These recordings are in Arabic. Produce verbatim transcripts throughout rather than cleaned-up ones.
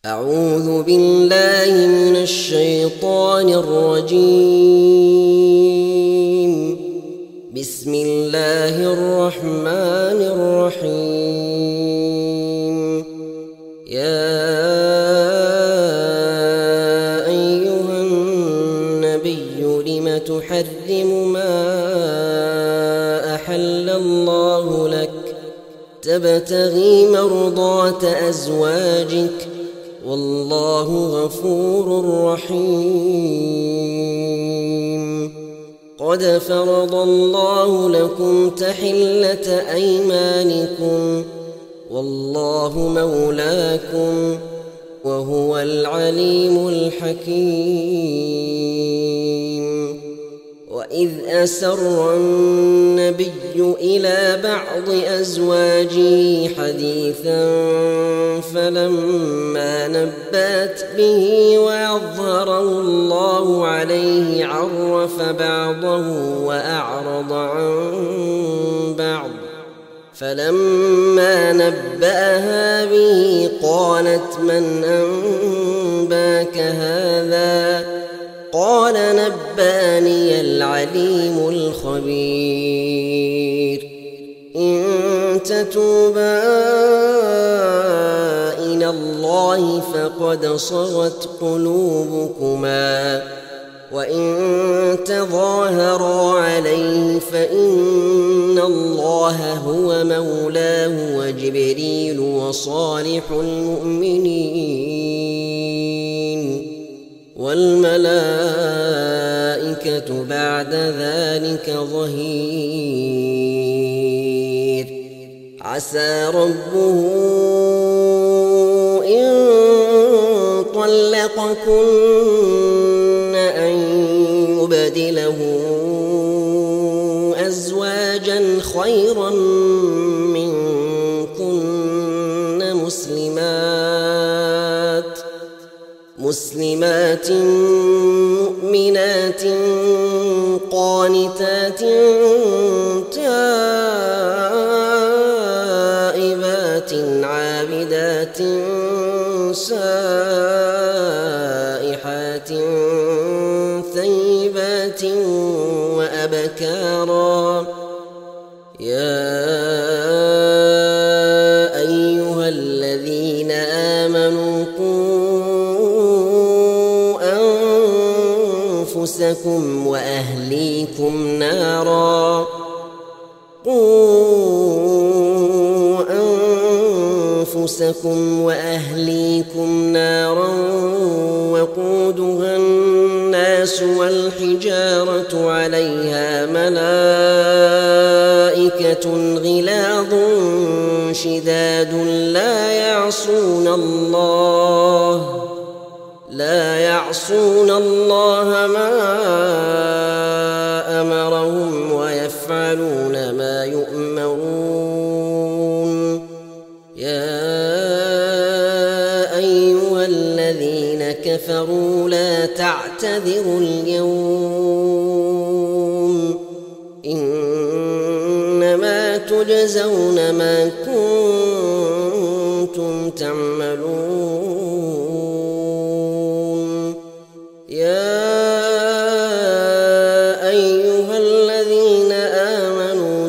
أعوذ بالله من الشيطان الرجيم. بسم الله الرحمن الرحيم. يا أيها النبي لم تحرم ما أحل الله لك تبتغي مرضات أزواجك والله غفور رحيم. قد فرض الله لكم تحلة أيمانكم والله مولاكم وهو العليم الحكيم. وإذ أسر النبي إلى بعض أزواجه حديثا فلما نبأت به وأظهره الله عليه عرف بعضه وأعرض عن بعض، فلما نبأها به قالت من أنباك هذا؟ قال نبأني العليم الخبير. إن تتوبا إلى الله فقد صغت قلوبكما، وإن تظاهرا عليه فإن الله هو مولاه وجبريل وصالح المؤمنين والملائكة بعد ذلك ظهير. عسى ربه إن طلقكن أن يبدله أزواجا خيرا منكن مسلمات مسلمات مؤمنات قانتات تائبات عابدات سائحات ثيبات وأبكارا. يا أيها الذين آمنوا أنفسكم وأهليكم نارا قوا أنفسكم وأهليكم نارا وقودها الناس والحجارة عليها ملائكة غلاظ شداد لا يعصون الله لا يعصون الله ما أمرهم ويفعلون ما يؤمرون. يا أيها الذين كفروا لا تعتذروا اليوم إنما تجزون ما كنتم تعملون. يا أيها الذين آمنوا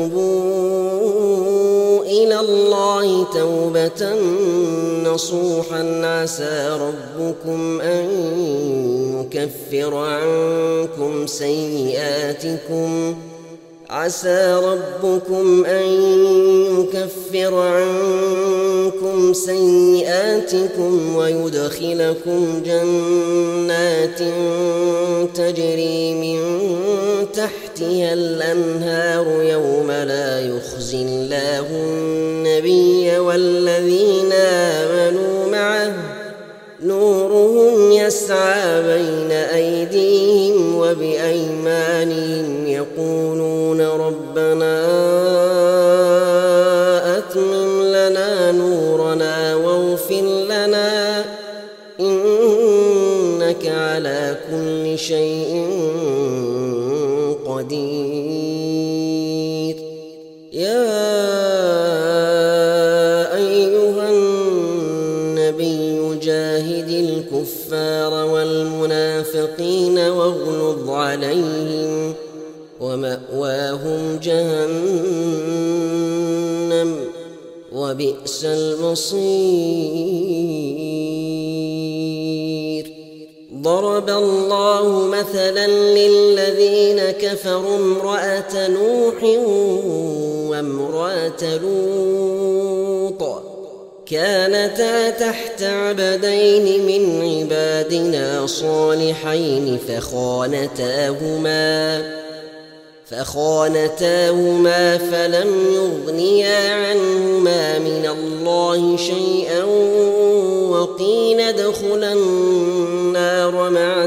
توبوا إلى الله توبة نصوحا عسى ربكم أن يكفر عنكم سيئاتكم عسى ربكم أن يكفر عنكم سيئاتكم ويدخلكم جنات تجري من تحتها الأنهار يوم لا يخزي الله النبي والذين آمنوا معه نورهم يسعى بين أيديهم وبأيمانهم يقولون ربنا أتمم لنا نورنا واغفر لنا إنك على كل شيء قدير. يا أيها النبي جاهد الكفار والمنافقين واغلظ عليهم ومأواهم جهنم وبئس المصير. ضرب الله مثلا للذين كفروا امرأة نوح وامرأة لوط كانتا تحت عبدين من عبادنا صالحين فخانتاهما فخانتاهما فلم يغنيا عنهما من الله شيئا وقيل ادخلا النار مع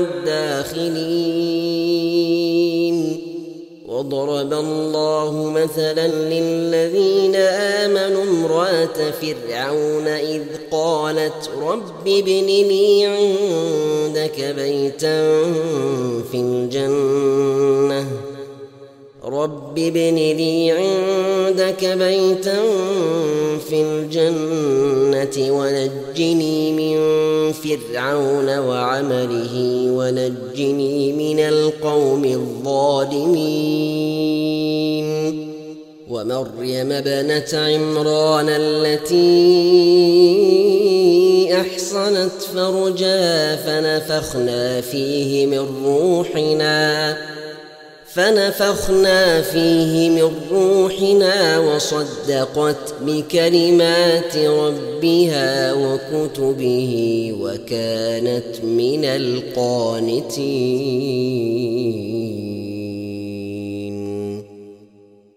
الداخلين. وضرب الله مثلا للذين آمنوا امرأة فرعون إذ قالت رب ابن لي عندك بيتا في الجنة رب ابن لي عندك بيتا في الجنة ونجني من فرعون وعمله ونجني من القوم الظالمين. ومريم ابنة عمران التي أحصنت فرجها فنفخنا فيه من روحنا فنفخنا فيه من روحنا وصدقت بكلمات ربها وكتبه وكانت من القانتين.